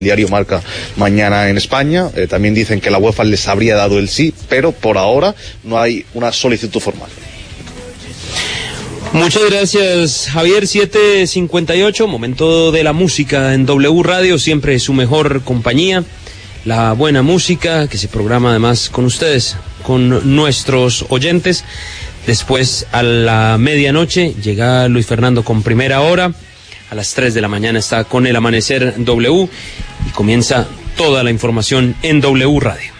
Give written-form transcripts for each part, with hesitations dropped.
Diario Marca mañana en España. También dicen que la UEFA les habría dado el sí, pero por ahora no hay una solicitud formal. Muchas gracias, Javier. 7:58, momento de la música en W Radio, siempre su mejor compañía, la buena música que se programa además con ustedes, con nuestros oyentes. Después, a la medianoche, llega Luis Fernando con Primera Hora. A las 3 de la mañana está con El Amanecer W y comienza toda la información en W Radio.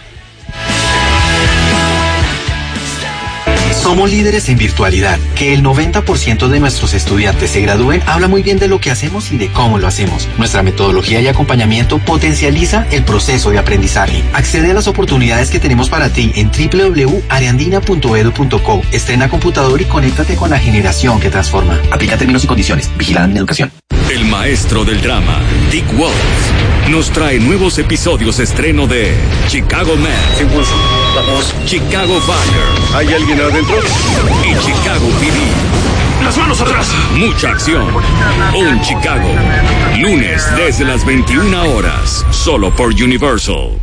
Somos líderes en virtualidad. Que el 90% de nuestros estudiantes se gradúen habla muy bien de lo que hacemos y de cómo lo hacemos. Nuestra metodología y acompañamiento potencializa el proceso de aprendizaje. Accede a las oportunidades que tenemos para ti en www.ariandina.edu.co. Estrena computador y conéctate con la generación que transforma. Aplica términos y condiciones. Vigilada en educación. El maestro del drama, Dick Wolf, nos trae nuevos episodios estreno de Chicago Med, Chicago Fire. ¿Hay alguien adentro? Y Chicago PD. ¡Las manos atrás! Mucha acción. Un Chicago. Lunes desde las 21 horas. Solo por Universal.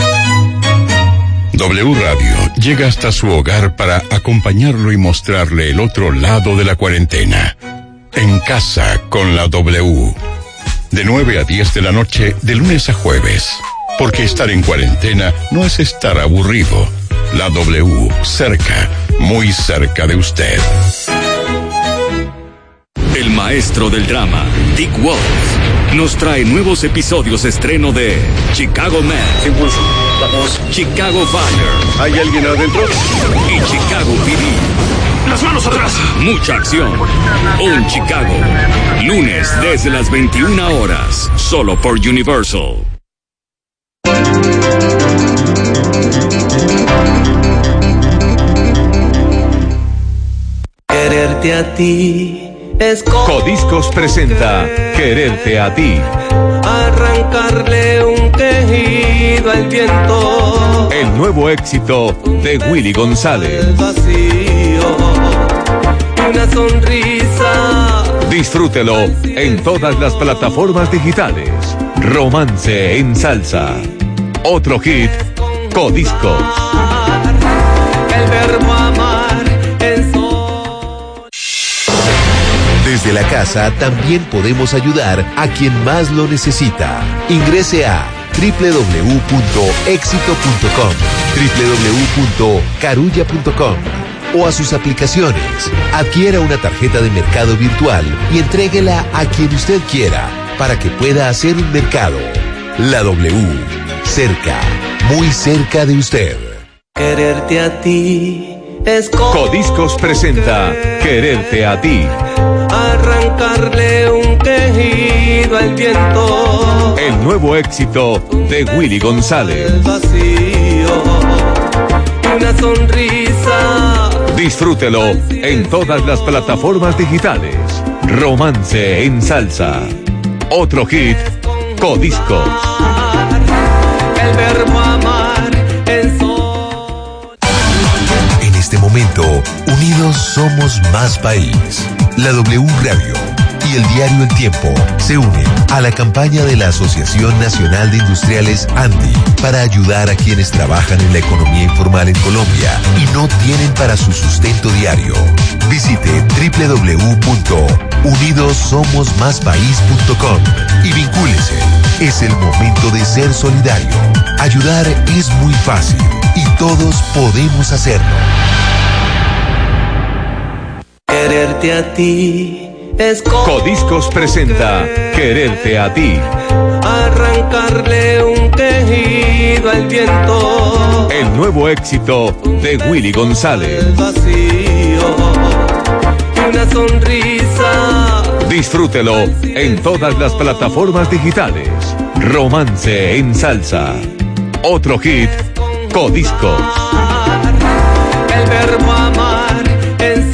W Radio llega hasta su hogar para acompañarlo y mostrarle el otro lado de la cuarentena. En casa con la W. De 9 a 10 de la noche, de lunes a jueves. Porque estar en cuarentena no es estar aburrido. La W, cerca, muy cerca de usted. El maestro del drama, Dick Wolf, nos trae nuevos episodios estreno de Chicago Med, Chicago Fire. ¿Hay alguien adentro? Y Chicago PD. ¡Las manos atrás! Mucha acción. Un Chicago. Lunes desde las 21 horas. Solo por Universal. Quererte a ti es Codiscos presenta Quererte a ti. Arrancarle un quejido al viento. El nuevo éxito de Willy González. El vacío, una sonrisa. Disfrútelo en todas las plataformas digitales. Romance en salsa. Otro hit, Codiscos. El verbo amar en Desde la casa también podemos ayudar a quien más lo necesita. Ingrese a www.exito.com, www.carulla.com o a sus aplicaciones. Adquiera una tarjeta de mercado virtual y entréguela a quien usted quiera para que pueda hacer un mercado. La W, cerca, muy cerca de usted. Quererte a ti es Codiscos presenta Quererte a ti. Arrancarle un quejido al viento. El nuevo éxito de Willy González. El vacío, una sonrisa. Disfrútelo en todas las plataformas digitales. Romance en salsa. Otro hit, Codiscos. El verbo amar en En este momento, unidos somos más país. La W Radio y el diario El Tiempo se unen a la campaña de la Asociación Nacional de Industriales ANDI para ayudar a quienes trabajan en la economía informal en Colombia y no tienen para su sustento diario. Visite www.unidosomosmaspaís.com y vincúlese. Es el momento de ser solidario. Ayudar es muy fácil y todos podemos hacerlo. Quererte a ti es Codiscos presenta Quererte a ti. Arrancarle un quejido al viento. El nuevo éxito de Willy González. El vacío, una sonrisa. Disfrútelo en todas las plataformas digitales. Romance en salsa. Otro hit, Codiscos. El verbo amar en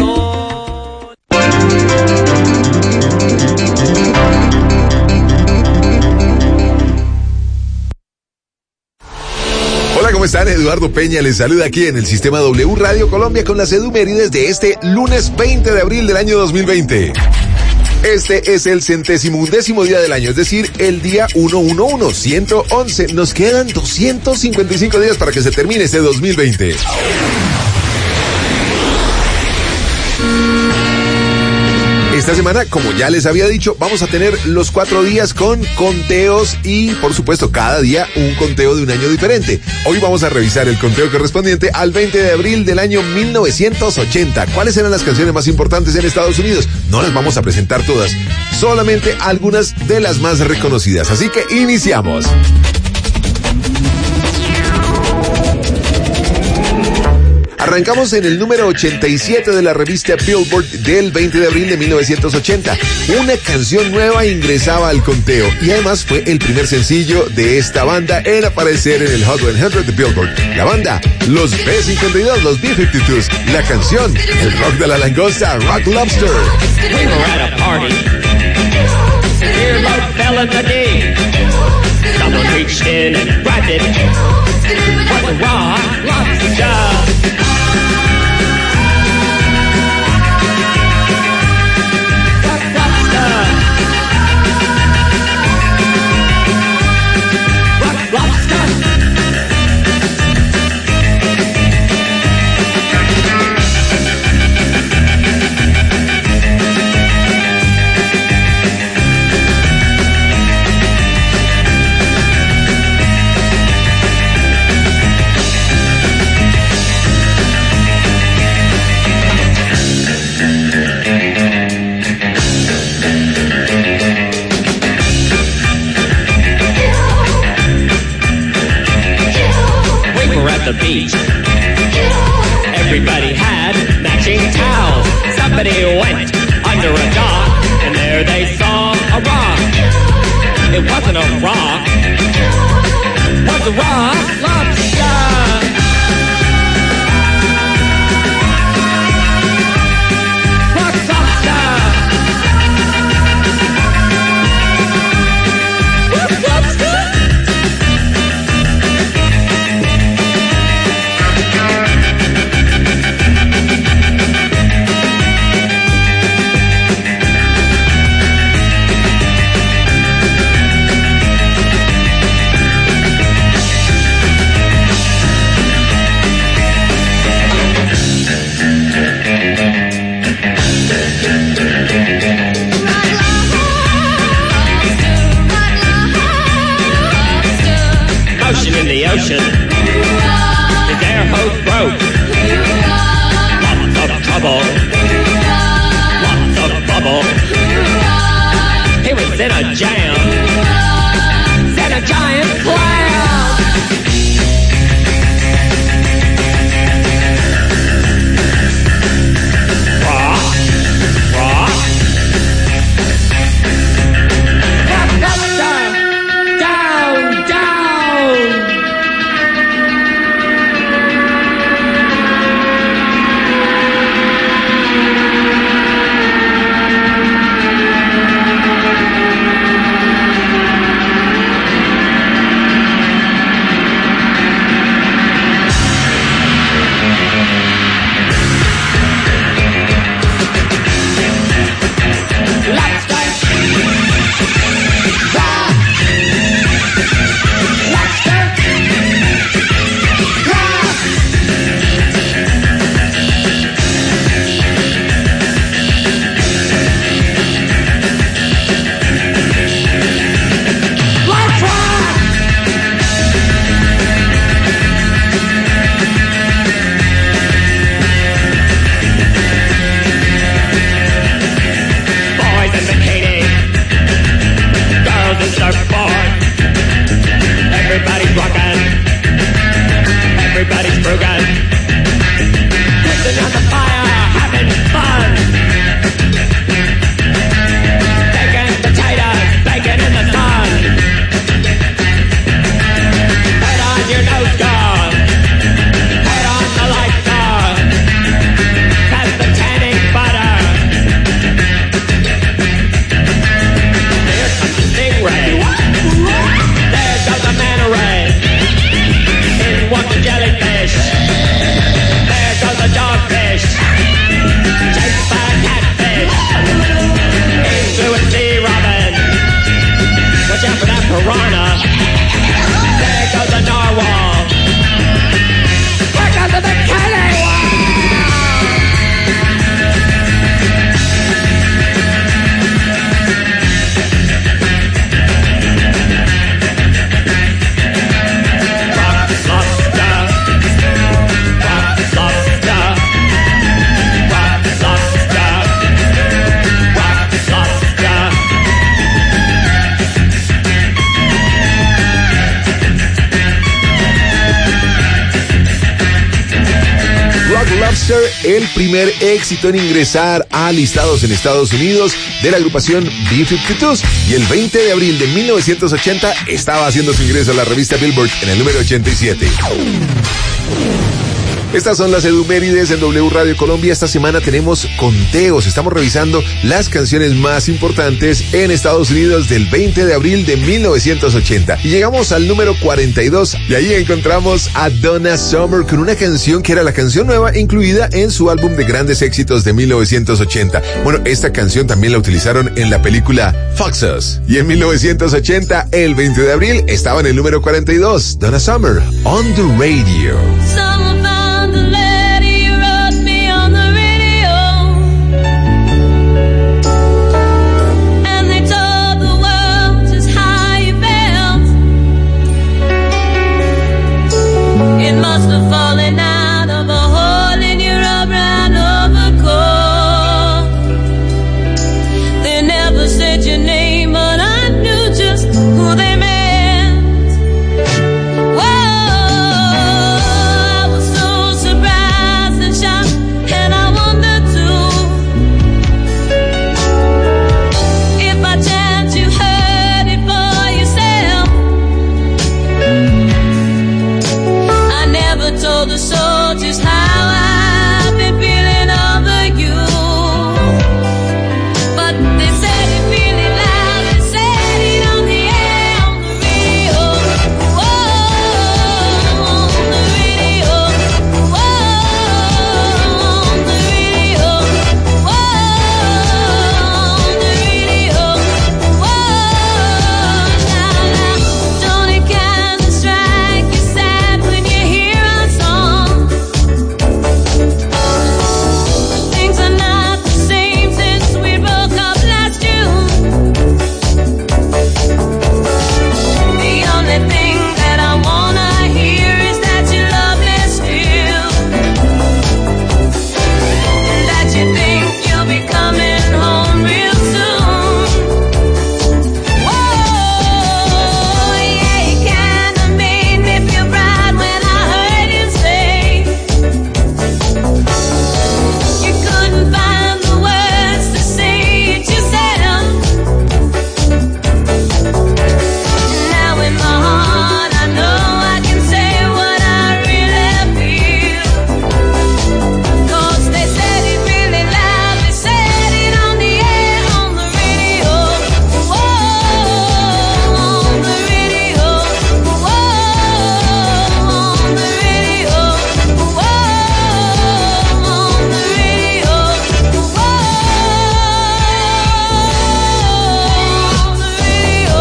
Hola, ¿cómo están? Eduardo Peña les saluda aquí en el sistema W Radio Colombia con las efemérides de este lunes 20 de abril del año 2020. Este es el 111º día del año, es decir, el día 111. Nos quedan 255 días para que se termine este 2020. Esta semana, como ya les había dicho, vamos a tener los 4 días con conteos y, por supuesto, cada día un conteo de un año diferente. Hoy vamos a revisar el conteo correspondiente al 20 de abril del año 1980. ¿Cuáles eran las canciones más importantes en Estados Unidos? No las vamos a presentar todas, solamente algunas de las más reconocidas. Así que iniciamos. Arrancamos en el número 87 de la revista Billboard del 20 de abril de 1980. Una canción nueva ingresaba al conteo y además fue el primer sencillo de esta banda en aparecer en el Hot 100 de Billboard. La banda, los B-52, los B-52s. La canción, el rock de la langosta, Rock Lobster. We were at a party. Earlobe fell in the knee. Someone reached in and grabbed it. Was a rock lobster. The beach. Everybody had matching towels. Somebody went under a dock, and there they saw a rock. It wasn't a rock, it was a rock lobster. Rock lobster. Rock lobster. In the ocean, his air hose broke. Lots of trouble, lots of bubble. He was in a jam, set a giant cloud. Rock, rock. Down, down. Closer, el primer éxito en ingresar a listados en Estados Unidos de la agrupación B-52s. Y el 20 de abril de 1980 estaba haciendo su ingreso a la revista Billboard en el número 87. Estas son las edumérides en W Radio Colombia. Esta semana tenemos conteos. Estamos revisando las canciones más importantes en Estados Unidos del 20 de abril de 1980. Y llegamos al número 42. Y ahí encontramos a Donna Summer con una canción que era la canción nueva incluida en su álbum de grandes éxitos de 1980. Bueno, esta canción también la utilizaron en la película Foxes. Y en 1980, el 20 de abril, estaba en el número 42. Donna Summer, On the Radio. It must have fallen out of a hole in your rubber and overcoat. They never said your name, but I knew just who they meant. Whoa, I was so surprised and shocked, and I wondered too if by chance you heard it for yourself. Told the soldiers how I've been feeling over you, but they said it really loud, they said it on the air, on the radio, whoa, on the radio, whoa, on the radio, whoa, on the radio, whoa. Now, don't it kind of strike you sad when you hear things are not the same since we broke up last June. The only thing that I wanna hear is that you love me still, and that you think you'll be coming home real soon. Whoa, yeah, you kinda made me feel proud when I heard you say you couldn't find the words to say it yourself. Now in my heart I know I can say what I really feel, 'cause they said it really loud, they said it on the air, on the radio, whoa, on the radio, whoa, on the radio, whoa, on the radio, whoa, on the radio.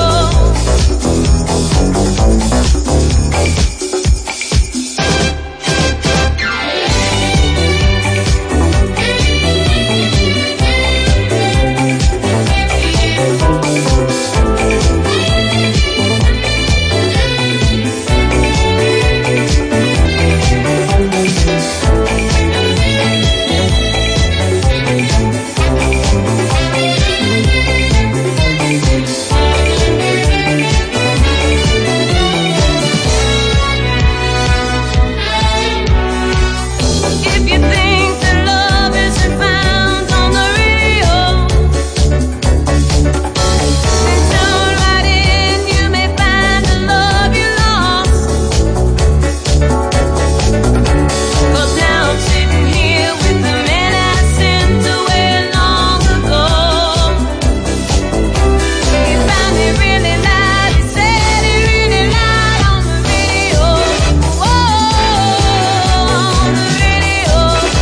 If you think that love isn't found on the radio, then tune right in, you may find the love you lost. 'Cause now I'm sitting here with the man I sent away long ago. He found it really loud, he said it really loud on the radio, whoa, on the radio,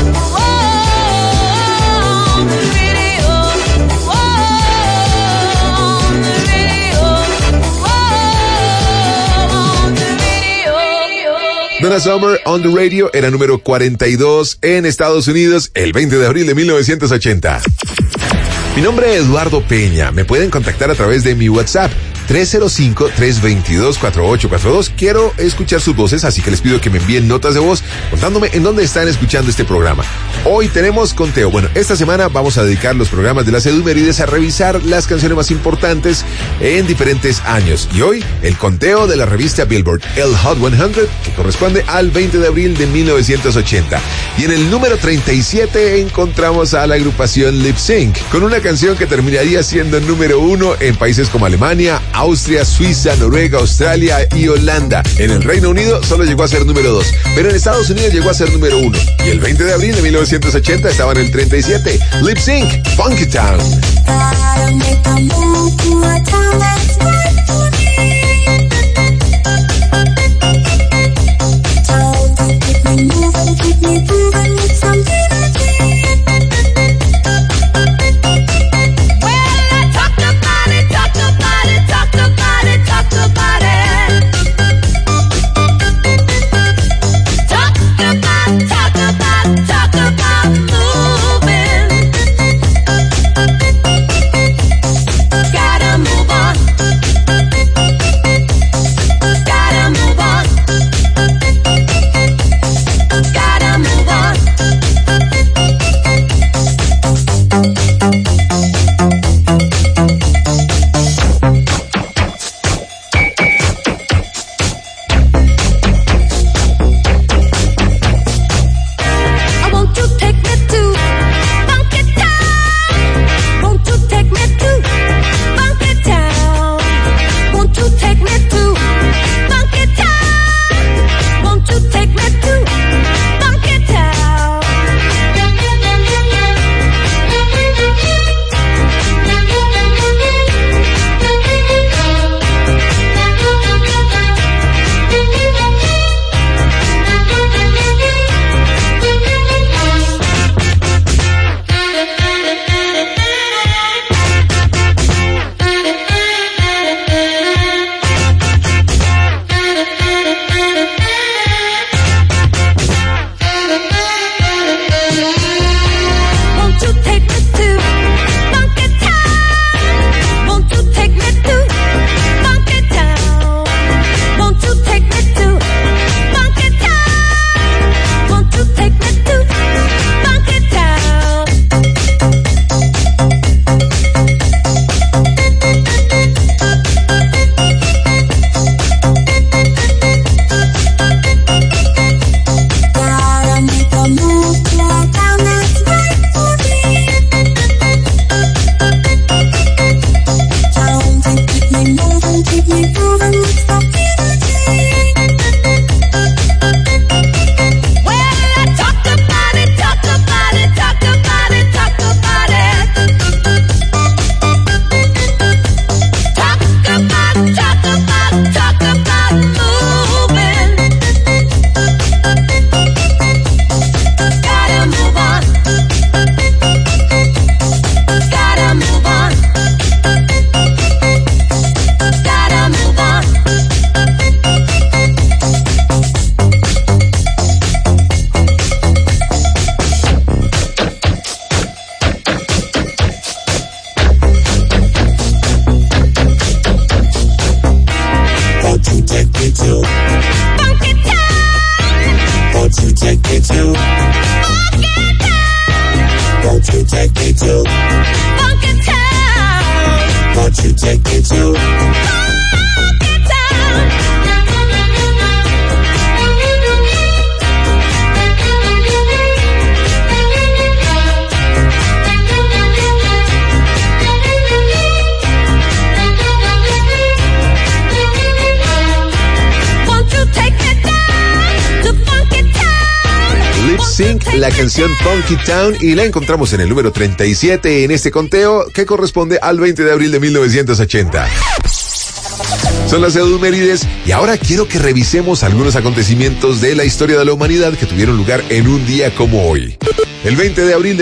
whoa, on the radio, whoa, on the radio, whoa, on the radio. Donna Summer, On the Radio, era número 42 en Estados Unidos el 20 de abril de 1980. Mi nombre es Eduardo Peña. Me pueden contactar a través de mi WhatsApp 305-322-4842. Quiero escuchar sus voces, así que les pido que me envíen notas de voz contándome en dónde están escuchando este programa. Hoy tenemos conteo. Bueno, esta semana vamos a dedicar los programas de las Edumérides a revisar las canciones más importantes en diferentes años. Y hoy, el conteo de la revista Billboard, el Hot 100, que corresponde al 20 de abril de 1980. Y en el número 37 encontramos a la agrupación Lip Sync, con una canción que terminaría siendo número 1 en países como Alemania, Austria, Suiza, Noruega, Australia y Holanda. En el Reino Unido solo llegó a ser número 2, pero en Estados Unidos llegó a ser número 1. Y el 20 de abril de 1980 estaba en el 37. Lip Sync, Funky Town. La canción Funky Town, y la encontramos en el número 37 en este conteo que corresponde al 20 de abril de 1980. Son las Edumérides y ahora quiero que revisemos algunos acontecimientos de la historia de la humanidad que tuvieron lugar en un día como hoy. El 20 de abril de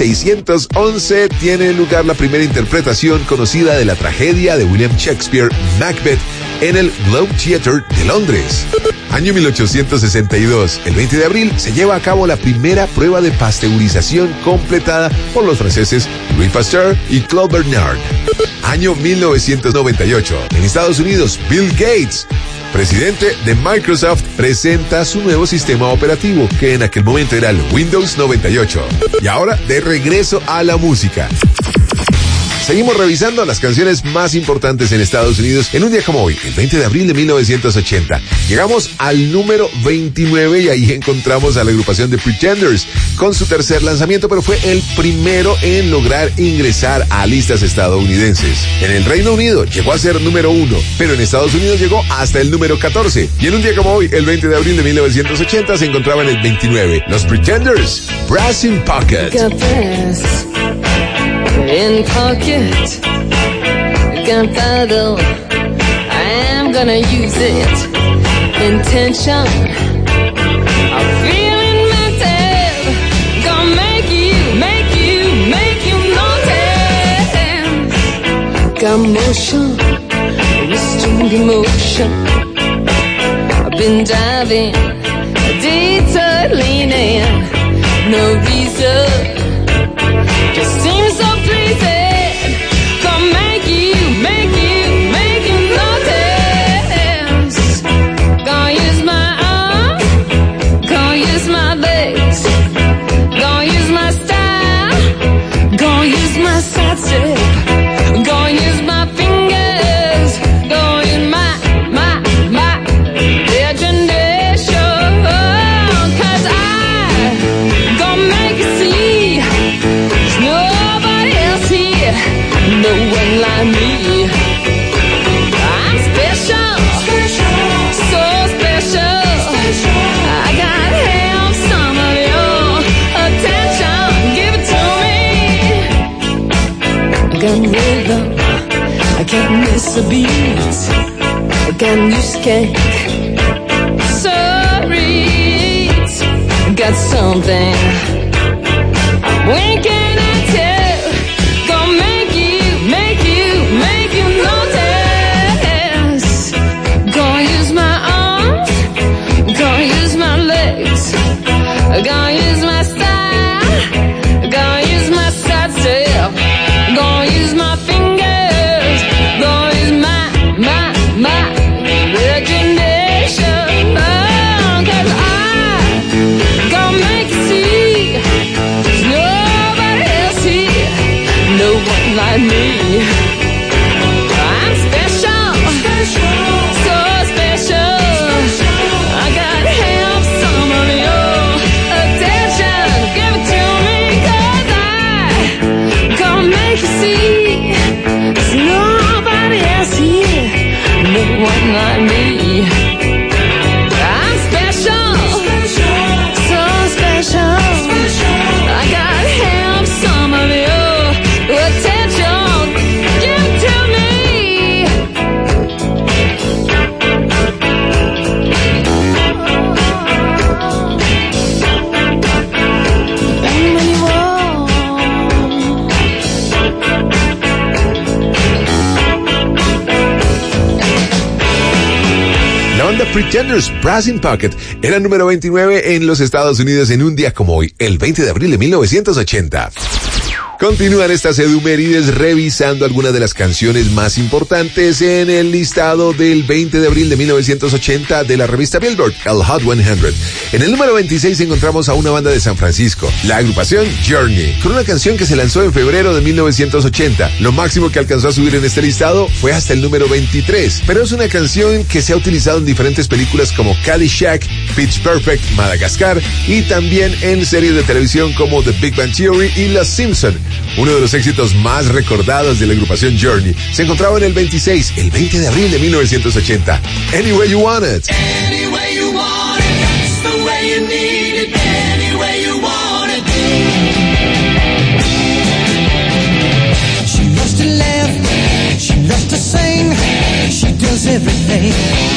1611 tiene lugar la primera interpretación conocida de la tragedia de William Shakespeare, Macbeth, en el Globe Theatre de Londres. Año 1862, el 20 de abril, se lleva a cabo la primera prueba de pasteurización completada por los franceses Louis Pasteur y Claude Bernard. Año 1998. En Estados Unidos, Bill Gates, presidente de Microsoft, presenta su nuevo sistema operativo, que en aquel momento era el Windows 98. Y ahora, de regreso a la música. Seguimos revisando las canciones más importantes en Estados Unidos en un día como hoy, el 20 de abril de 1980. Llegamos al número 29 y ahí encontramos a la agrupación The Pretenders con su tercer lanzamiento, pero fue el primero en lograr ingresar a listas estadounidenses. En el Reino Unido llegó a ser número 1, pero en Estados Unidos llegó hasta el número 14. Y en un día como hoy, el 20 de abril de 1980, se encontraba en el 29. Los Pretenders, Brass in Pocket. In pocket, gunpowder, I am gonna use it. Intention, I'm feeling mental, gonna make you notice. Got motion, restrained emotion. I've been diving, detour leaning, no reason. Just seems so pleasing. Gonna make you notice. Gonna use my arms, gonna use my legs, gonna use my style, gonna use my side step, gonna use my fingers, gonna use my imagination. 'Cause I gonna make you see. Nobody else here, no one like me. I'm special, so special. I gotta have some of your attention. Give it to me. I got rhythm, I can't miss a beat. I got new skank, sorry, I got something. When can I tell? Gonna make you notice. Gonna use my arms, gonna use my legs, gonna use my style, gonna use my side step, gonna use my fingers, gonna use my imagination. Oh, 'cause I gonna make you see. No one like me. I'm special, so special. I gotta have some of your attention. Give it to me, 'cause I gonna make you see. There's nobody else here, no one like me. I'm special, so special. I gotta have some of your attention, give it to me. And when you walk, La banda Pretenders, Brass in Pocket, era número 29 en los Estados Unidos en un día como hoy, el 20 de abril de 1980. Continúan estas edumérides revisando algunas de las canciones más importantes en el listado del 20 de abril de 1980 de la revista Billboard, el Hot 100. En el número 26 encontramos a una banda de San Francisco, la agrupación Journey, con una canción que se lanzó en febrero de 1980. Lo máximo que alcanzó a subir en este listado fue hasta el número 23, pero es una canción que se ha utilizado en diferentes películas como Caddyshack, Pitch Perfect, Madagascar y también en series de televisión como The Big Bang Theory y Los Simpson. Uno de los éxitos más recordados de la agrupación Journey se encontraba en el 26, el 20 de abril de 1980. Any Way You Want It. Any way you want it, that's the way you need it. Any way you want it. She loves to laugh, she loves to sing, she does everything.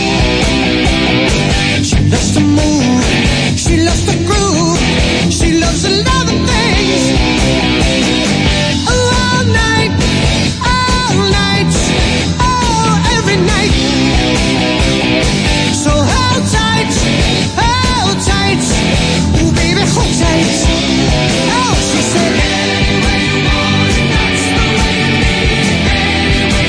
She loves to move, she loves to groove, she loves a lot of things. All night, oh, every night. So hold tight, ooh baby, hold tight. Oh, she said, any way you want it, that's the way you need it. Any way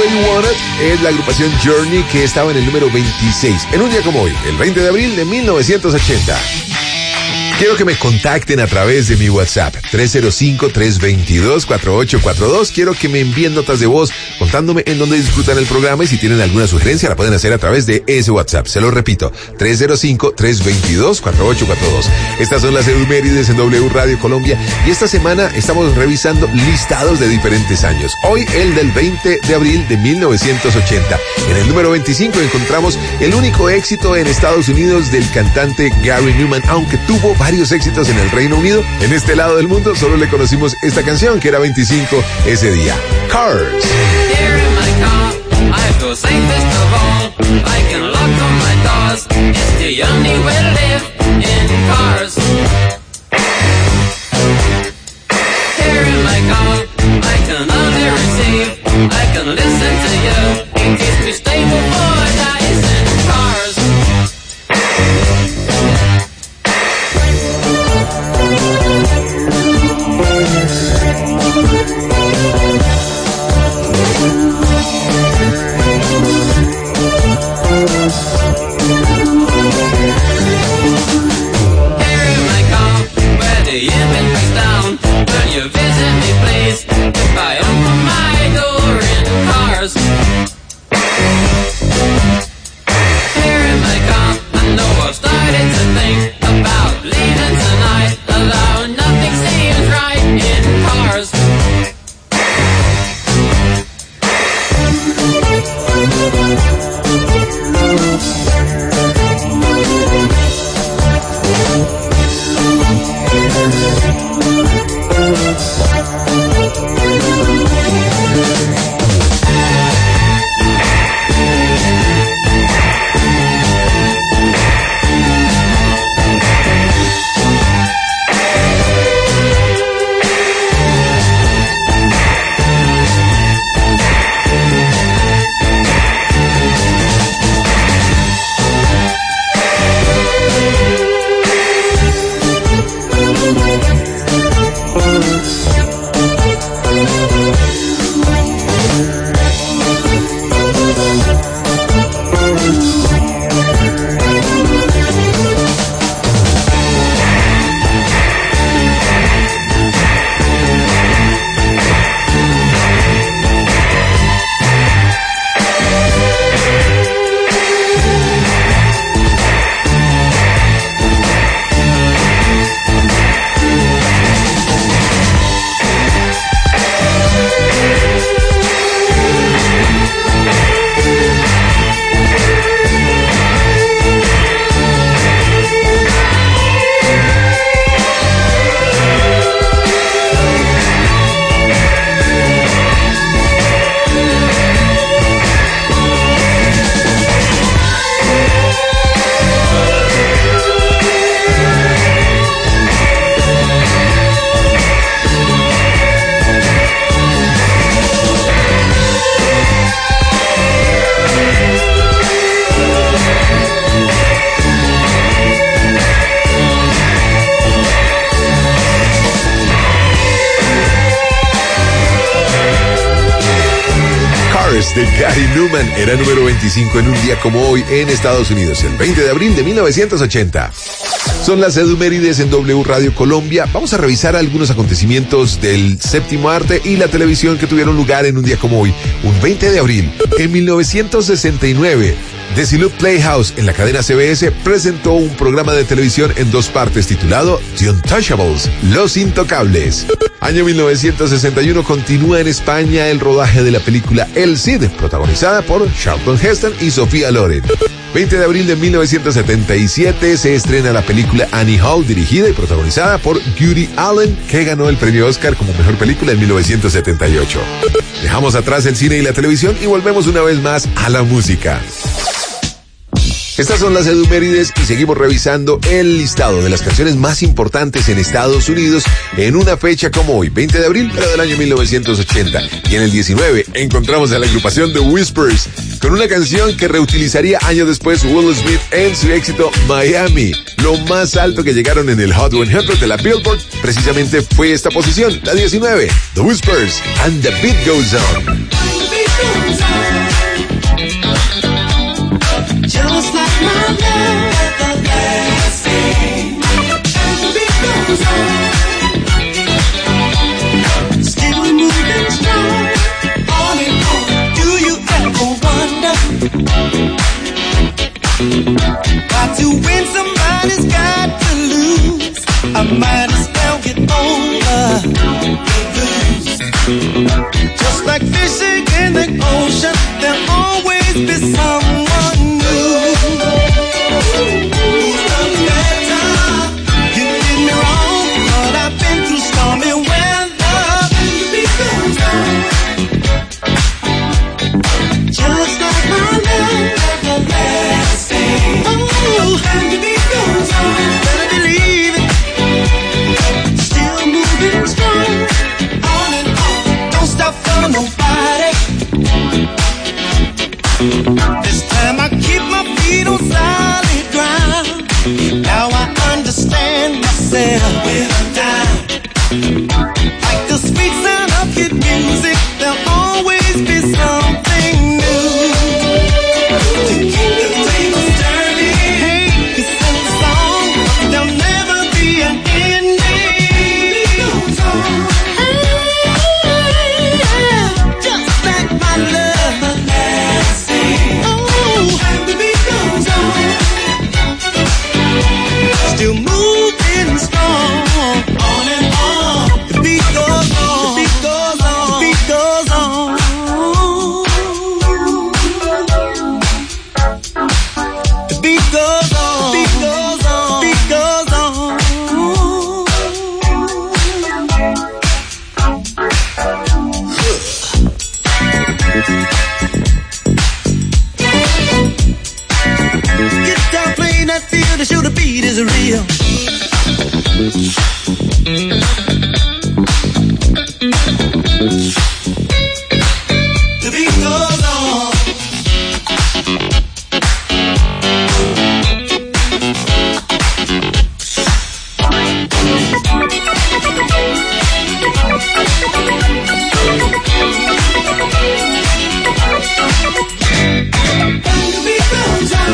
You Want It es la agrupación Journey, que estaba en el número 26, en un día como hoy, el 20 de abril de 1980. Quiero que me contacten a través de mi WhatsApp, 305-322-4842. Quiero que me envíen notas de voz contándome en dónde disfrutan el programa, y si tienen alguna sugerencia la pueden hacer a través de ese WhatsApp. Se lo repito, 305-322-4842. Estas son las efemérides en W Radio Colombia, y esta semana estamos revisando listados de diferentes años. Hoy el del 20 de abril de 1980. En el número 25 encontramos el único éxito en Estados Unidos del cantante Gary Numan, aunque tuvo varios éxitos en el Reino Unido. En este lado del mundo solo le conocimos esta canción, que era 25 ese día. Cars. Here in my car, I feel safest of all. I can lock on my doors. It's the only way to live in cars. Here in my car, I can only receive. I can listen to you. It keeps me stable for days in cars. You visit me, please, if I open my door in cars. Here in my car, I know I've started to think about leaving tonight, although nothing seems right in cars. De Gary Numan era número 25 en un día como hoy en Estados Unidos, el 20 de abril de 1980. Son las efemérides en W Radio Colombia. Vamos a revisar algunos acontecimientos del séptimo arte y la televisión que tuvieron lugar en un día como hoy, un 20 de abril. En 1969, Desilu Playhouse en la cadena CBS presentó un programa de televisión en dos partes titulado The Untouchables, Los Intocables. Año 1961 continúa en España el rodaje de la película El Cid, protagonizada por Charlton Heston y Sofía Loren. 20 de abril de 1977 se estrena la película Annie Hall, dirigida y protagonizada por Woody Allen, que ganó el premio Oscar como mejor película en 1978. Dejamos atrás el cine y la televisión y volvemos una vez más a la música. Estas son las efemérides y seguimos revisando el listado de las canciones más importantes en Estados Unidos en una fecha como hoy, 20 de abril, pero del año 1980. Y en el 19 encontramos a la agrupación The Whispers con una canción que reutilizaría años después Will Smith en su éxito Miami. Lo más alto que llegaron en el Hot 100 de la Billboard precisamente fue esta posición, la 19, The Whispers, and the Beat Goes On. goes on. Just like my love, everlasting. And the beat goes on. Still moving strong. On and on. Do you ever wonder? Got to win, somebody's got to lose. I might as well get over the blues. Just like fishing in the ocean, there'll always be someone new. You did me wrong, but I've been through stormy weather. And the beat goes on. Just like my love, everlasting. Oh, and the beat goes on. Better believe it. Still moving strong. On and on. Don't stop for nobody. This time I keep my feet on solid ground. Now I understand myself without doubt. Like the sweet sound of hit music, there'll always be something new. To keep the tables turning, hey, it's a song. There'll never be an ending. It goes on. Just like my love, everlasting. Oh, and the beat goes on. Still moving strong. On and on. The beat goes on. The beat goes on. The beat goes on. The beat goes on. The beat goes on. The beat goes on. Get down playing that field to show the beat is real. The beat goes on. And the beat goes on.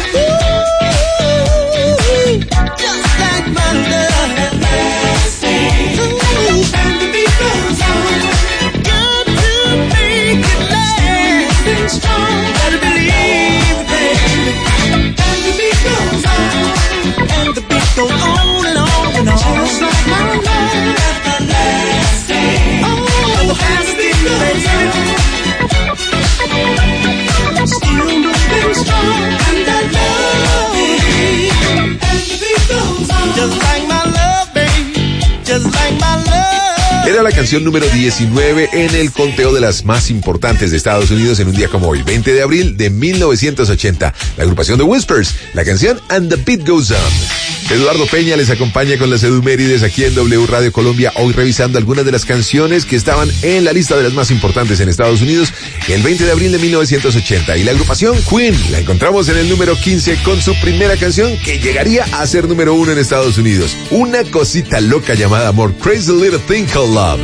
Ooh, just like my love, everlasting. Ooh, and the beat goes on. Got to make it last and strong. Gotta believe it, baby. And the beat goes on. And the beat goes on and on and on. Just like my love, everlasting. Oh, and the beat goes on. Still moving strong, and I love it. And the beat goes on. Just like my love, baby. Just like my love. Era la canción número 19 en el conteo de las más importantes de Estados Unidos en un día como hoy, 20 de abril de 1980. La agrupación de Whispers, la canción And the Beat Goes On. Eduardo Peña les acompaña con las Edumérides aquí en W Radio Colombia, hoy revisando algunas de las canciones que estaban en la lista de las más importantes en Estados Unidos el 20 de abril de 1980. Y la agrupación Queen la encontramos en el número 15 con su primera canción que llegaría a ser número 1 en Estados Unidos. Una cosita loca llamada amor, Crazy Little Thing Called Love.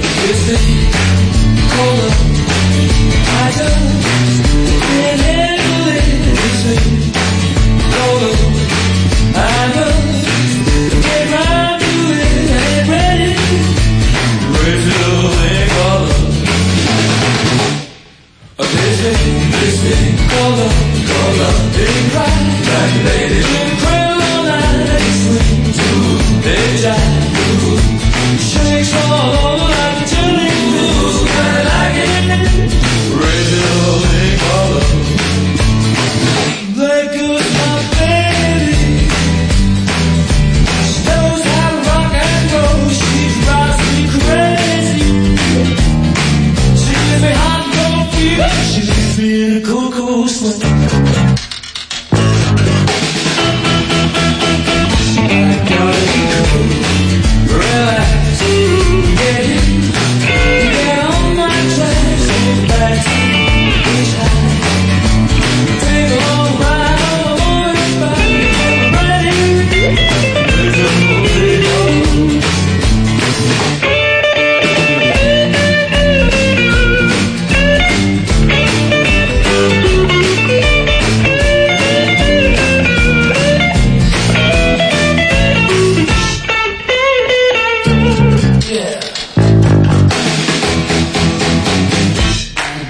Shakes all over like a chilling blue. I like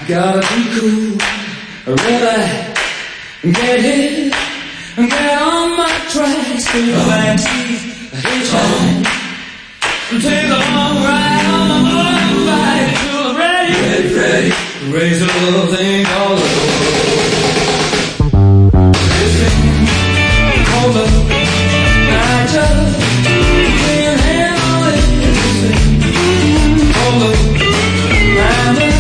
Gotta be cool, really get hit, get on my tracks, to the back seat, hitchhike, take a long ride on my motorbike till I'm ready, ready, raise a little thing called love. This thing called love, I just can't handle it. This thing called love, I just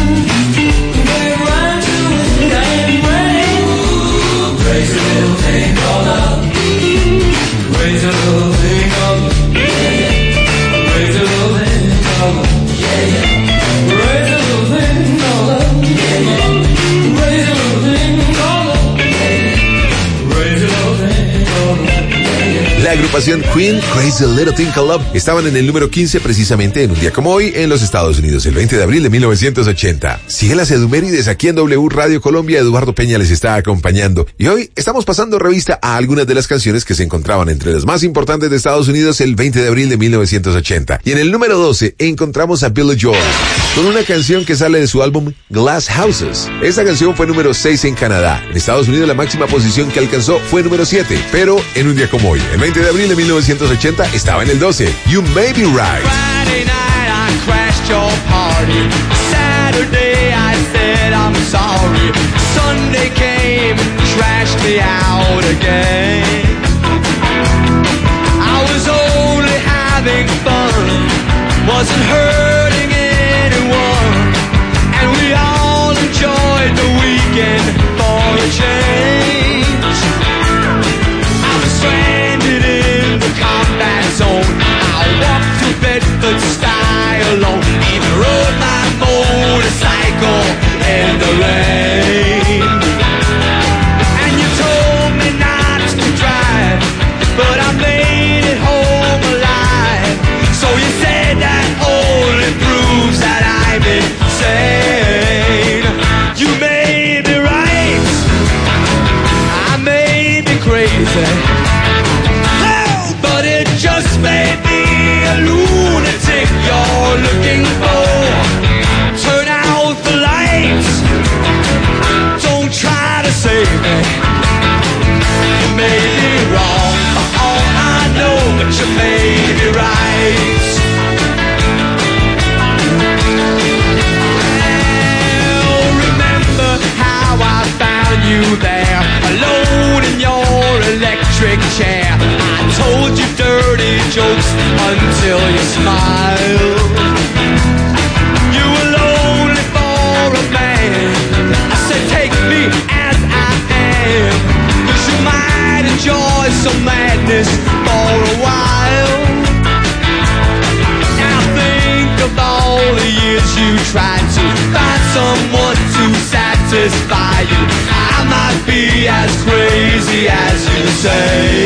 raise a little thing called love. Raise a little thing called love. Raise a little thing called love. Raise a little thing called love. Raise a little thing called love. Raise a little thing called love. La agrupación Queen, Crazy Little Thing Called Love, estaban en el número 15 precisamente en un día como hoy en los Estados Unidos, el 20 de abril de 1980. Sigue las Edumérides aquí en W Radio Colombia. Eduardo Peña les está acompañando. Y hoy estamos pasando revista a algunas de las canciones que se encontraban entre las más importantes de Estados Unidos el 20 de abril de 1980. Y en el número 12 encontramos a Billy Joel con una canción que sale de su álbum Glass Houses. Esta canción fue número 6 en Canadá. En Estados Unidos la máxima posición que alcanzó fue número 7, pero en un día como hoy, el 20 de abril de 1980, estaba en el 12. You May Be Right. Friday night I crashed your party. Saturday I said I'm sorry. Sunday came and trashed me out again. I was only having fun, wasn't hurting anyone, and we all enjoyed the weekend for a change. I was stranded in the combat zone. I walked to Bedford style alone, even rode my motorcycle in the rain. And you told me not to drive, but I made it home alive. So you said that only proves that I'm insane. You may be right, I may be crazy, oh, but it just may be a lunatic you're looking for. Turn out the lights, don't try to save me. You may be wrong for all I know, but you may be right. Well, remember how I found you there, alone in your electric chair. I told you dirty jokes until you smiled. You were lonely for a man. I said take me as I am, 'cause you might enjoy some madness for a while. Now think of all the years you tried to find someone to satisfy you. I might be as crazy as you say.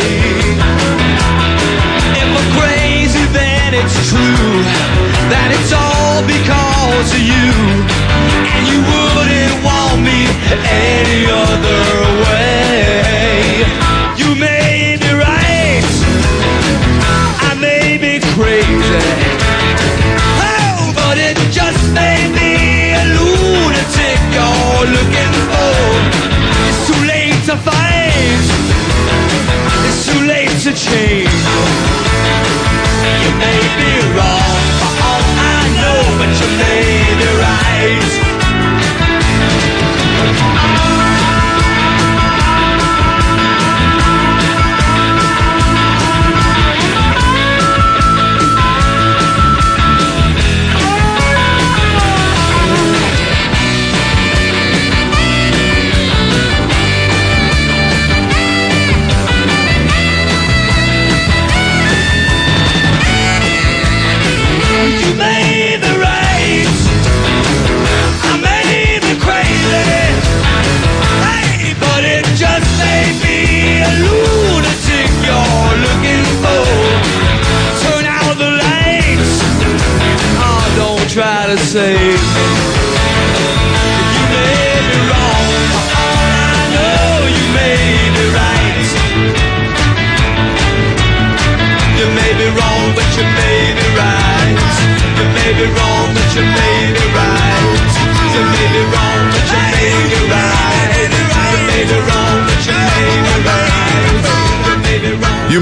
If I'm crazy, then it's true that it's all because of you, and you wouldn't want me any other way. You may be right, I may be crazy, oh, but it just may be a lunatic you're looking for. It's too late to fight, it's too late to change. You may be wrong for all I know, but you may be right.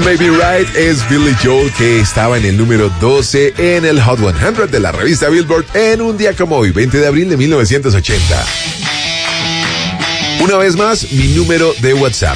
May Be Right es Billy Joel, que estaba en el número 12 en el Hot 100 de la revista Billboard en un día como hoy, 20 de abril de 1980. Una vez más, mi número de WhatsApp,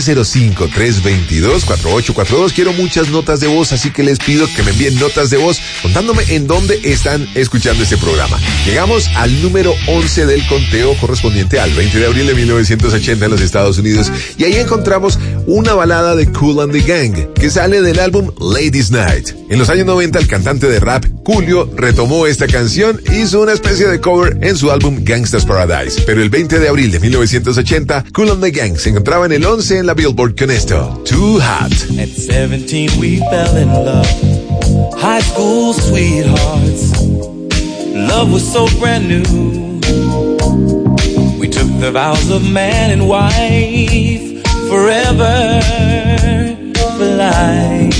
305-322-4842. Quiero muchas notas de voz, así que les pido que me envíen notas de voz contándome en dónde están escuchando este programa. Llegamos al número 11 del conteo correspondiente al 20 de abril de 1980 en los Estados Unidos. Y ahí encontramos una balada de Kool and the Gang, que sale del álbum Ladies Night. En los años 90, el cantante de rap, Coolio, retomó esta canción e hizo una especie de cover en su álbum Gangsta's Paradise. Pero el 20 de abril de 1980, Kool and the Gang se encontraba en el 11 en la Billboard con esto, Too Hot. At 17 we fell in love, high school sweethearts. Love was so brand new. We took the vows of man and wife, forever for life.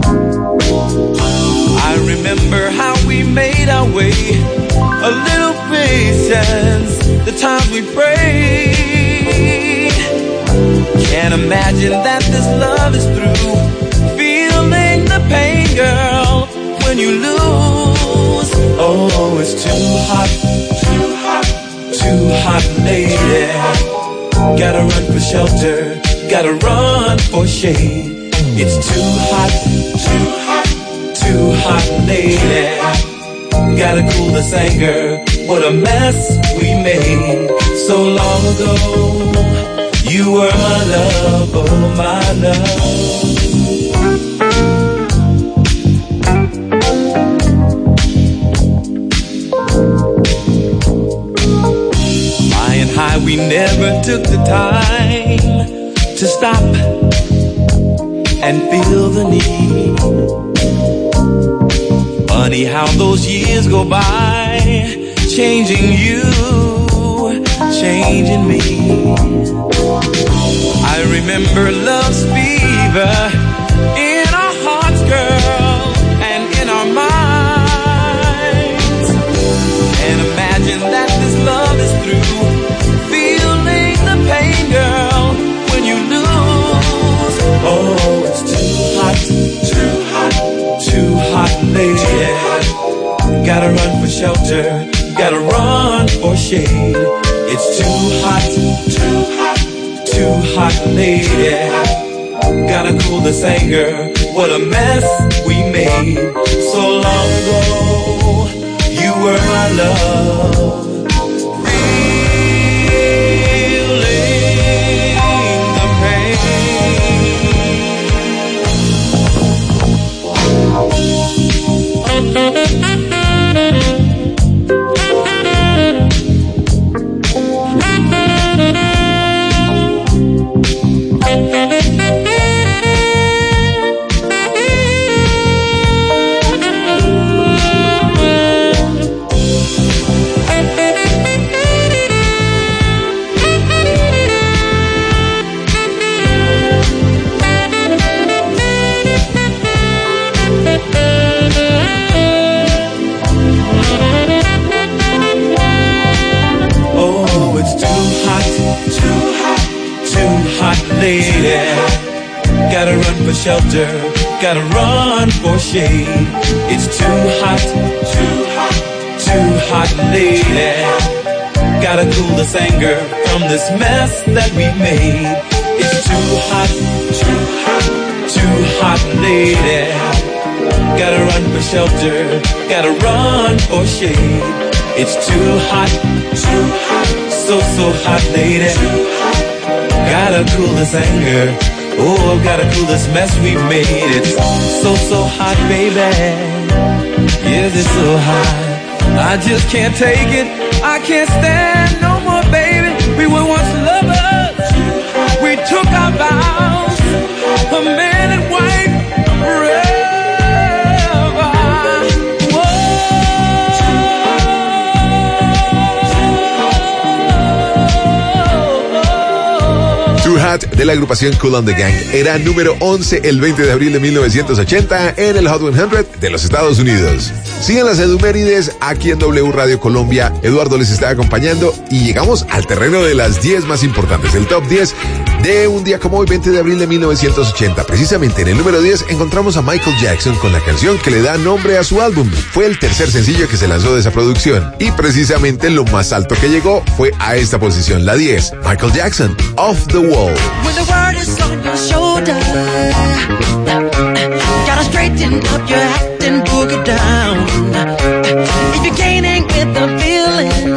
I remember how we made our way, a little patience, the times we prayed. Can't imagine that this love is through, feeling the pain, girl, when you lose. Oh, it's too hot, too hot, too hot, lady. Gotta run for shelter, gotta run for shade. It's too hot, too hot, too hot, lady. Gotta cool this anger, what a mess we made so long ago. You were my love, oh my love. Flying high, we never took the time to stop and feel the need. Funny how those years go by, changing you, changing me. I remember love's fever in our hearts, girl, and in our minds. And imagine that this love is through, feeling the pain, girl, when you lose. Oh, it's too hot, too hot, too hot, lady. Gotta run for shelter, gotta run for shade. It's too hot, too hot, too hot, lady. Gotta cool this anger, what a mess we made so long ago. You were my love. Gotta run for shelter, gotta run for shade. It's too hot, too hot, too hot, lady. Gotta cool this anger from this mess that we made. It's too hot, too hot, too hot, lady. Gotta run for shelter, gotta run for shade. It's too hot, so hot, lady. Gotta cool this anger. Oh, gotta cool this mess we made. It's so hot, baby. Yes, it's so hot. I just can't take it. I can't stand no more, baby. We were once lovers. We took our vows, a man and wife forever. Too Hot, de la agrupación Kool and the Gang. Era número 11 el 20 de abril de 1980 en el Hot 100 de los Estados Unidos. Siguen las Edumérides aquí en W Radio Colombia. Eduardo les está acompañando y llegamos al terreno de las 10 más importantes, el top 10 de un día como hoy, 20 de abril de 1980. Precisamente en el número 10 encontramos a Michael Jackson con la canción que le da nombre a su álbum. Fue el tercer sencillo que se lanzó de esa producción y precisamente lo más alto que llegó fue a esta posición, la 10. Michael Jackson, Off the Wall. When the world is on your shoulder, gotta straighten up your act and boogie down. If you're gaining with the feeling,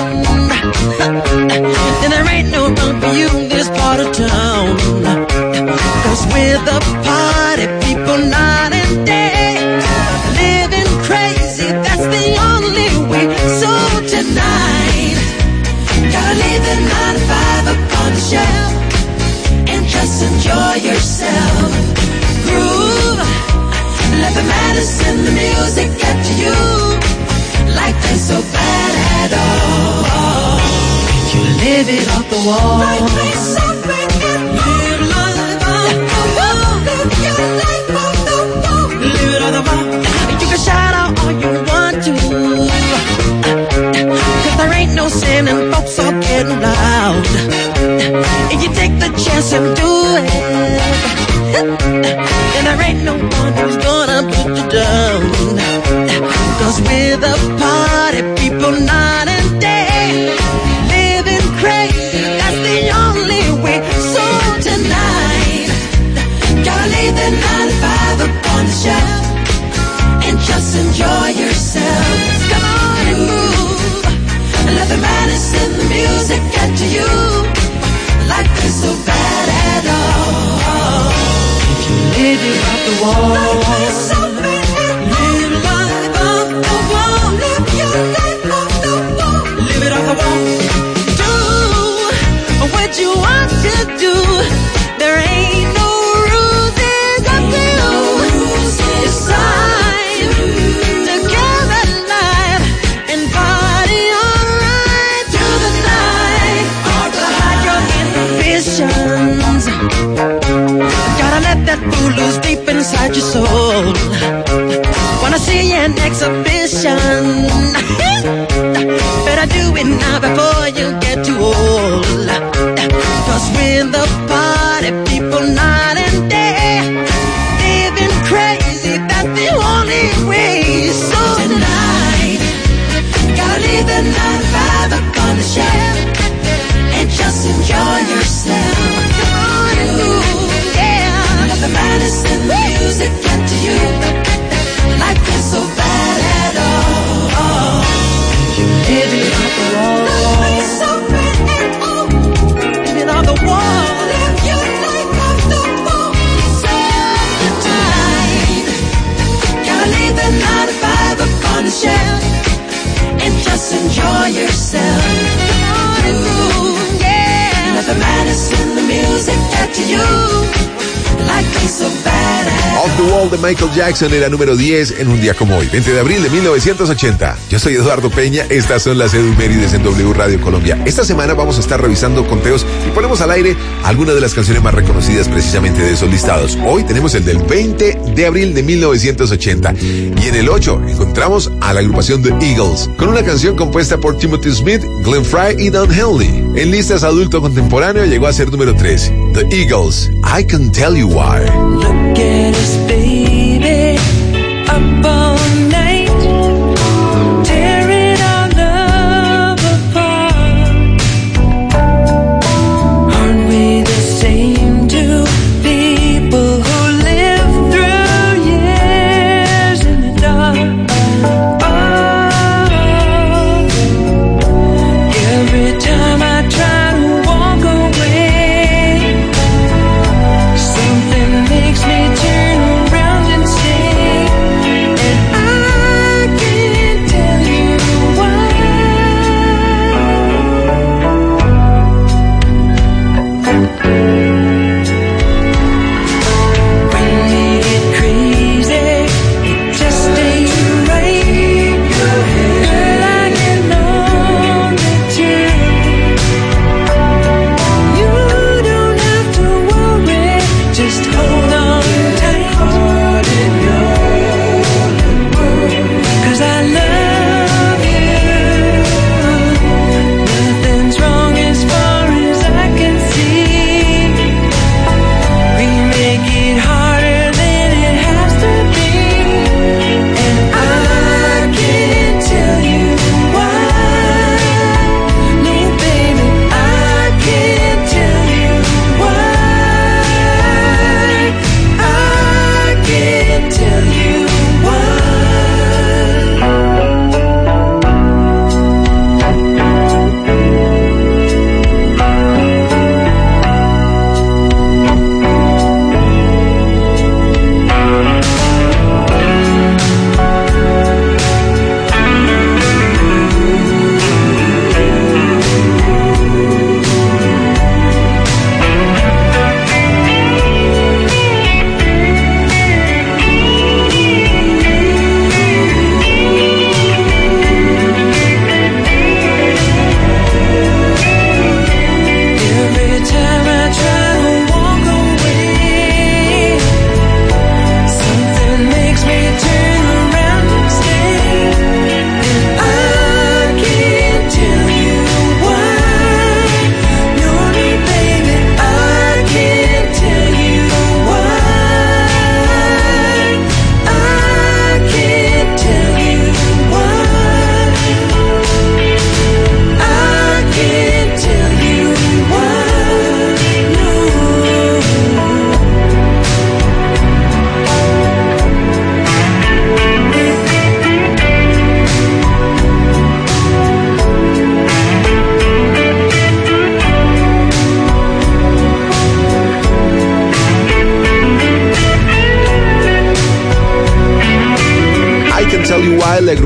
then there ain't no room for you in this part of town. 'Cause we're the party people night and day, living crazy, that's the only way. So tonight, gotta leave the 9 to 5 up on the shelf and just enjoy yourself. Groove, let the madness in the music get to you. Life ain't so bad at all. You live it off the wall. Life ain't so bad at all. Live life off the wall. Live your life off the wall. Live it off the wall. You can shout out all you want to, 'cause there ain't no sin and folks are getting loud. If you take the chance and do it, then there ain't no one who's gonna put you down. 'Cause we're the party people night and day, living crazy, that's the only way. So tonight, gotta leave the 9 to 5 up on the shelf and just enjoy yourself. Come on and move, let the madness in the music get to you. Life is so bad at all. If you live it off the wall. Life is so bad at all. Live life off the wall. Live your life off the wall. Live it off the wall. Do what you want to do. There ain't no rules, it's up to you. It's time to get alive and party alright through the night. Hide your inhibitions. Gotta let that fool loose deep inside your soul. Wanna see an exhibition? Better do it now before you get too old. 'Cause we're the party people night and day, living crazy, that's the only way. So tonight, gotta leave the 9 to 5 up on the shelf and just enjoy yourself. Come on and move, yeah. Let the madness in the music get to you. Life is so bad at all. You live it off the wall. Life is so bad at all. Live it off the wall. Live your life off the wall. So tonight, gotta leave the 9 to 5 up on the shelf and just enjoy yourself. Come on and move, yeah. Let the madness in the music get to you. Life is so bad at all. Off the Wall de Michael Jackson era número 10 en un día como hoy, 20 de abril de 1980. Yo soy Eduardo Peña, estas son las Edumérides en W Radio Colombia. Esta semana vamos a estar revisando conteos y ponemos al aire algunas de las canciones más reconocidas precisamente de esos listados. Hoy tenemos el del 20 de abril de 1980 y en el 8 encontramos a la agrupación The Eagles con una canción compuesta por Timothy Smith, Glenn Frey y Don Henley. En listas adulto contemporáneo llegó a ser número 3. The Eagles, I Can Tell You Why. Look at us, baby, up all night, tearing our love apart. Aren't we the same two people who live through years in the dark? Oh, every time I try to walk away, something makes me turn around and say, and I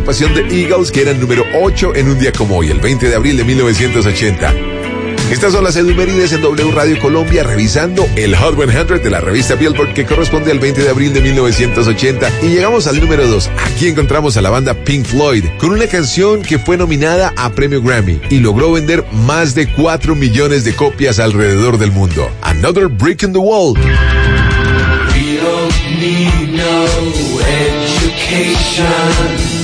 agrupación The Eagles, que era el número 8 en un día como hoy, el 20 de abril de 1980. Estas son las efemérides en W Radio Colombia, revisando el Hot 100 de la revista Billboard, que corresponde al 20 de abril de 1980. Y llegamos al número 2. Aquí encontramos a la banda Pink Floyd con una canción que fue nominada a premio Grammy y logró vender más de 4 millones de copias alrededor del mundo. Another Brick in the Wall. We don't need no education.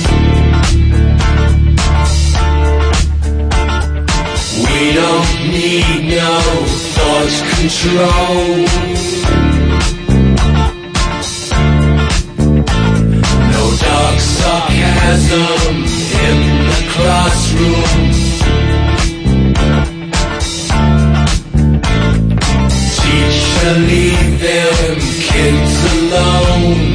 We don't need no thought control. No dark sarcasm in the classroom. Teacher, leave them kids alone.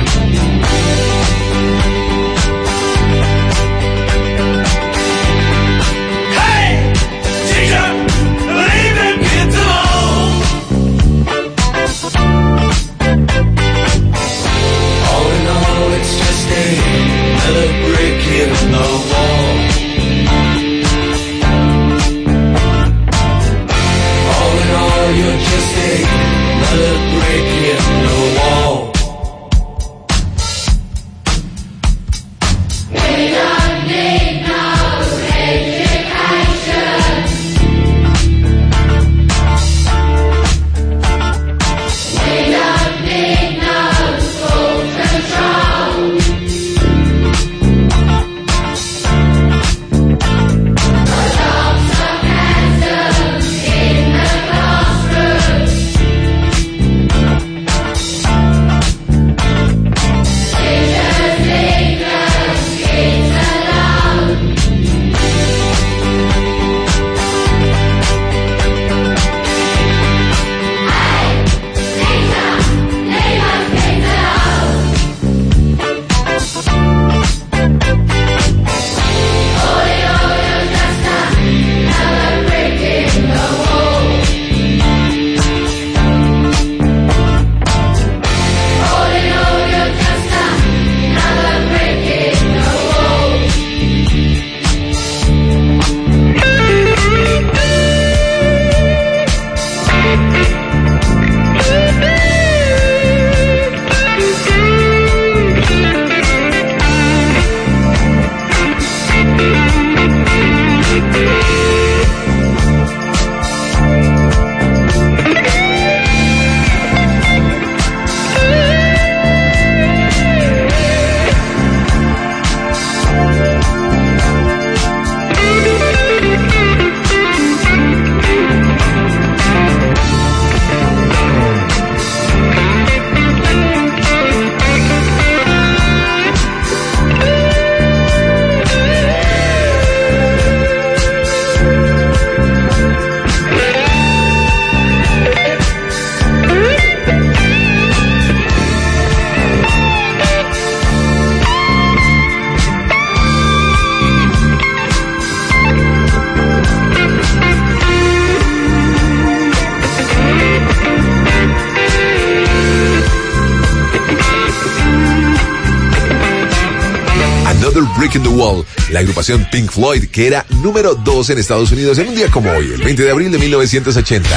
Brick in the Wall, la agrupación Pink Floyd, que era número 2 en Estados Unidos en un día como hoy, el 20 de abril de 1980.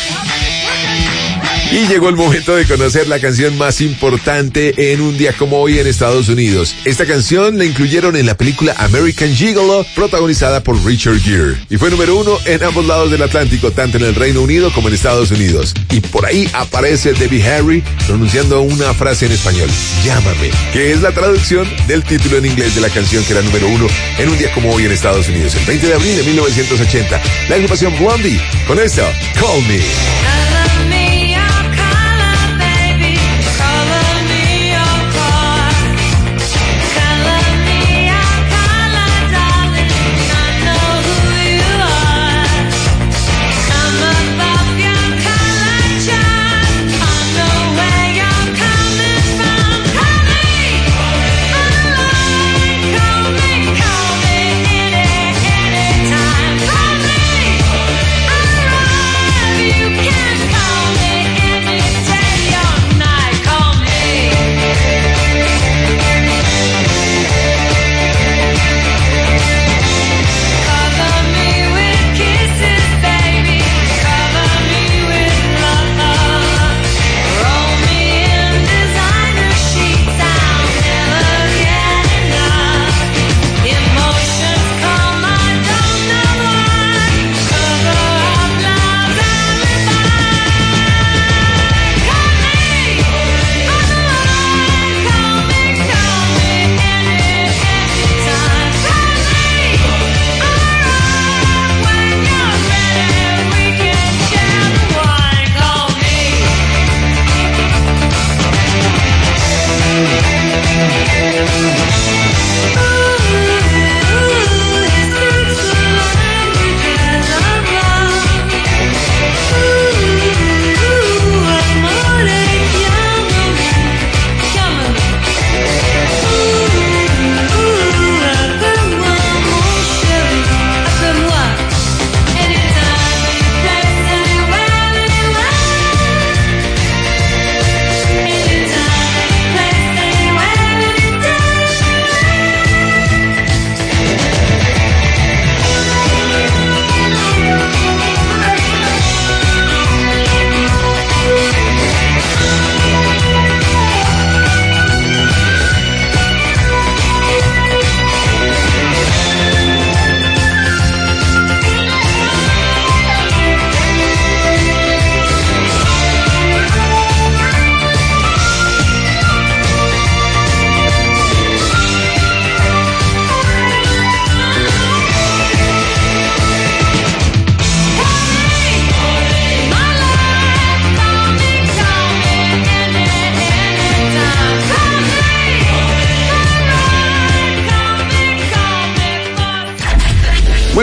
Y llegó el momento de conocer la canción más importante en un día como hoy en Estados Unidos. Esta canción la incluyeron en la película American Gigolo, protagonizada por Richard Gere. Y fue número 1 en ambos lados del Atlántico, tanto en el Reino Unido como en Estados Unidos. Y por ahí aparece Debbie Harry pronunciando una frase en español, llámame, que es la traducción del título en inglés de la canción que era número 1 en un día como hoy en Estados Unidos, el 20 de abril de 1980. La agrupación Blondie, con esto, Call Me. You can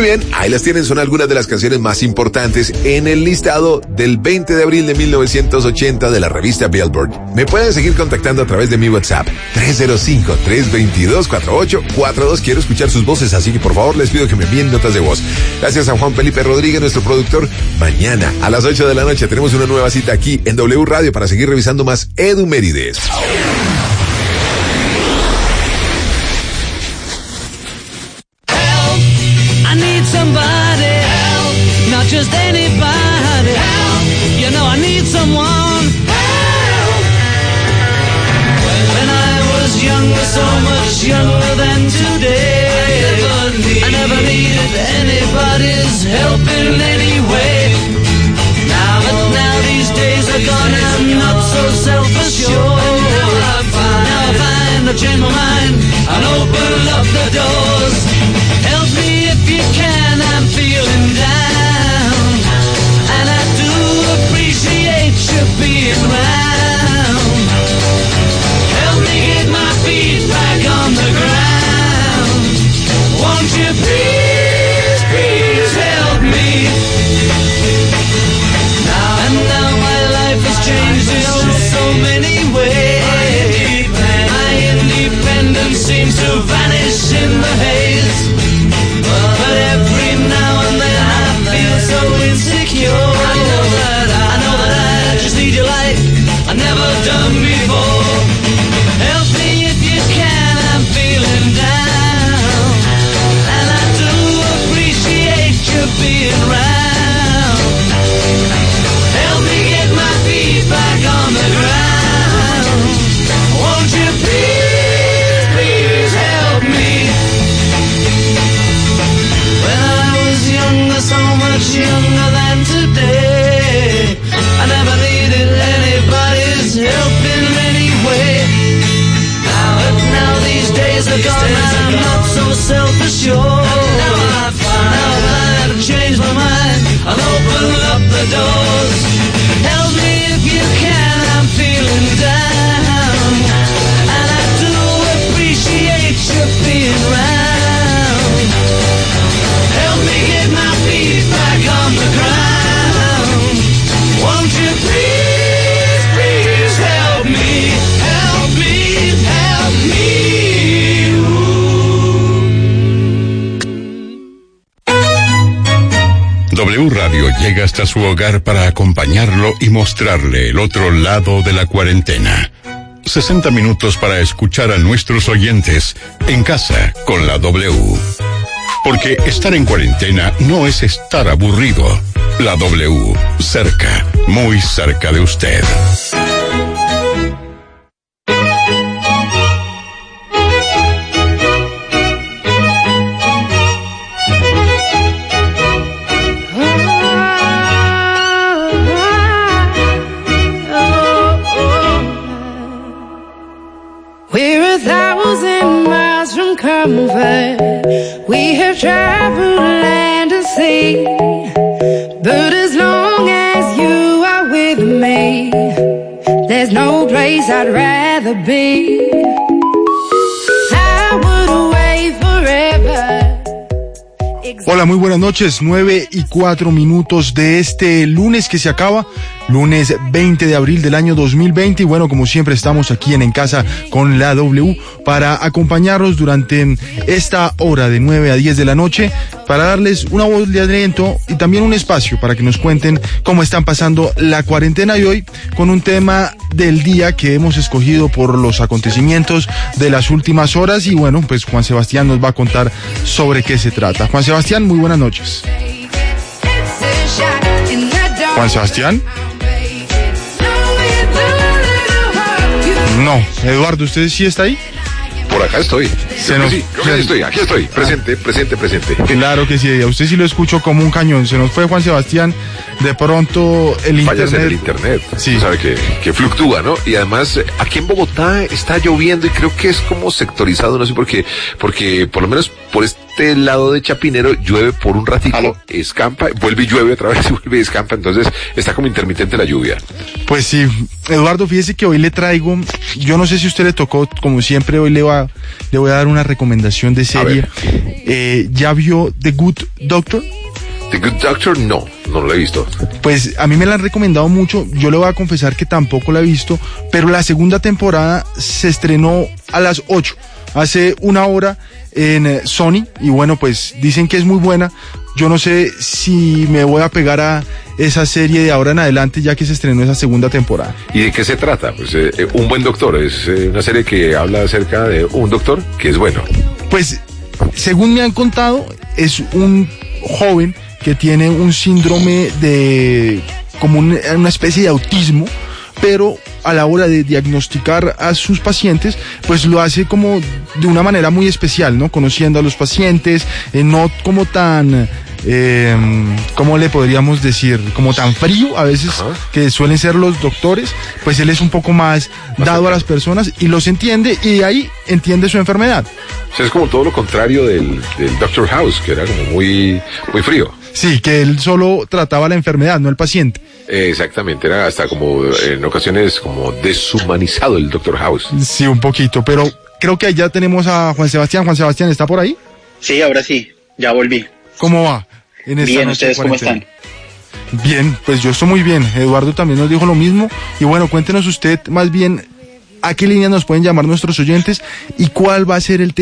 Muy bien, ahí las tienen, son algunas de las canciones más importantes en el listado del 20 de abril de 1980 de la revista Billboard. Me pueden seguir contactando a través de mi WhatsApp, 305-322-4842. Quiero escuchar sus voces, así que por favor les pido que me envíen notas de voz. Gracias a Juan Felipe Rodríguez, nuestro productor. Mañana a las 8 de la noche tenemos una nueva cita aquí en W Radio para seguir revisando más Edumérides. I need somebody help, not just anybody help. You know I need someone help. When I was younger, so much younger than today, I never needed anybody's help in any way. Now these days are gone, I'm not so self-assured. Now I find I've changed my mind and open up the doors. Help me if you can, I'm feeling down, and I do appreciate you being round. Help me get my feet back on the ground. Won't you please, please help me? Now my life has changed in so many ways. My independence seems to vanish in the haze. But every now and then I feel so insecure. I know that I just need your light, I've never done before. Help me if you can, I'm feeling down, and I do appreciate you being round. Help me get my feet back on the ground. Won't you please, please help me? When I was younger, so much younger than today, I never needed anybody's help in any way. Now these days are gone, I'm not so self-assured. Now I've changed my mind, I'll open up the doors. Help me if you can, I'm feeling down, and I do appreciate you being round. Help me get my feet back on the ground. Won't you please, please help me? Help me, help me. W Radio llega hasta su hogar para acompañarlo y mostrarle el otro lado de la cuarentena. 60 minutos para escuchar a nuestros oyentes en casa con la W. Porque estar en cuarentena no es estar aburrido. La W, cerca, muy cerca de usted. We're 1,000 miles from comfort. We have traveled land and sea. But as long as you are with me, there's no place I'd rather be. I would away forever. Hola, muy buenas noches, 9:04 de este lunes que se acaba, lunes 20 de abril del año 2020, y bueno, como siempre estamos aquí en Casa con la W para acompañarlos durante esta hora de 9 a 10 de la noche, para darles una voz de aliento y también un espacio para que nos cuenten cómo están pasando la cuarentena, y hoy con un tema del día que hemos escogido por los acontecimientos de las últimas horas, y bueno, pues Juan Sebastián nos va a contar sobre qué se trata. Juan Sebastián, muy buenas noches. Juan Sebastián. No, Eduardo, ¿usted sí está ahí? Por acá estoy. Aquí estoy. Presente. Claro que sí, a usted sí lo escucho como un cañón. Se nos fue Juan Sebastián De pronto el fallas internet. en el internet. Sí. Sabe que fluctúa, ¿no? Y además, aquí en Bogotá está lloviendo y creo que es como sectorizado, no sé por qué, porque por lo menos por este lado de Chapinero llueve por un ratico, escampa, vuelve y llueve otra vez y vuelve y escampa, entonces está como intermitente la lluvia. Pues sí, Eduardo, fíjese que hoy le traigo, yo no sé si a usted le tocó, como siempre hoy le voy a dar una recomendación de serie. ¿Ya vio The Good Doctor? The Good Doctor, no lo he visto. Pues a mí me la han recomendado mucho, yo le voy a confesar que tampoco la he visto, pero la segunda temporada se estrenó a las 8, hace una hora en Sony, y bueno, pues dicen que es muy buena. Yo no sé si me voy a pegar a esa serie de ahora en adelante, ya que se estrenó esa segunda temporada. ¿Y de qué se trata? Pues Un buen doctor, es una serie que habla acerca de un doctor que es bueno. Pues, según me han contado, es un joven que tiene un síndrome de, como una especie de autismo, pero a la hora de diagnosticar a sus pacientes, pues lo hace como de una manera muy especial, ¿no? Conociendo a los pacientes, no como tan, ¿cómo le podríamos decir? Como tan frío a veces que suelen ser los doctores, pues él es un poco más dado a las personas y los entiende, y de ahí entiende su enfermedad. O sea, es como todo lo contrario del Dr. House, que era como muy frío. Sí, que él solo trataba la enfermedad, no el paciente. Exactamente, era hasta como en ocasiones como deshumanizado el Dr. House. Sí, un poquito, pero creo que ya tenemos a Juan Sebastián. Juan Sebastián, ¿está por ahí? Sí, ahora sí, ya volví. ¿Cómo va en esta bien, noche ¿ustedes cómo están? Bien, pues yo estoy muy bien. Eduardo también nos dijo lo mismo. Y bueno, cuéntenos usted más bien a qué línea nos pueden llamar nuestros oyentes y cuál va a ser el tema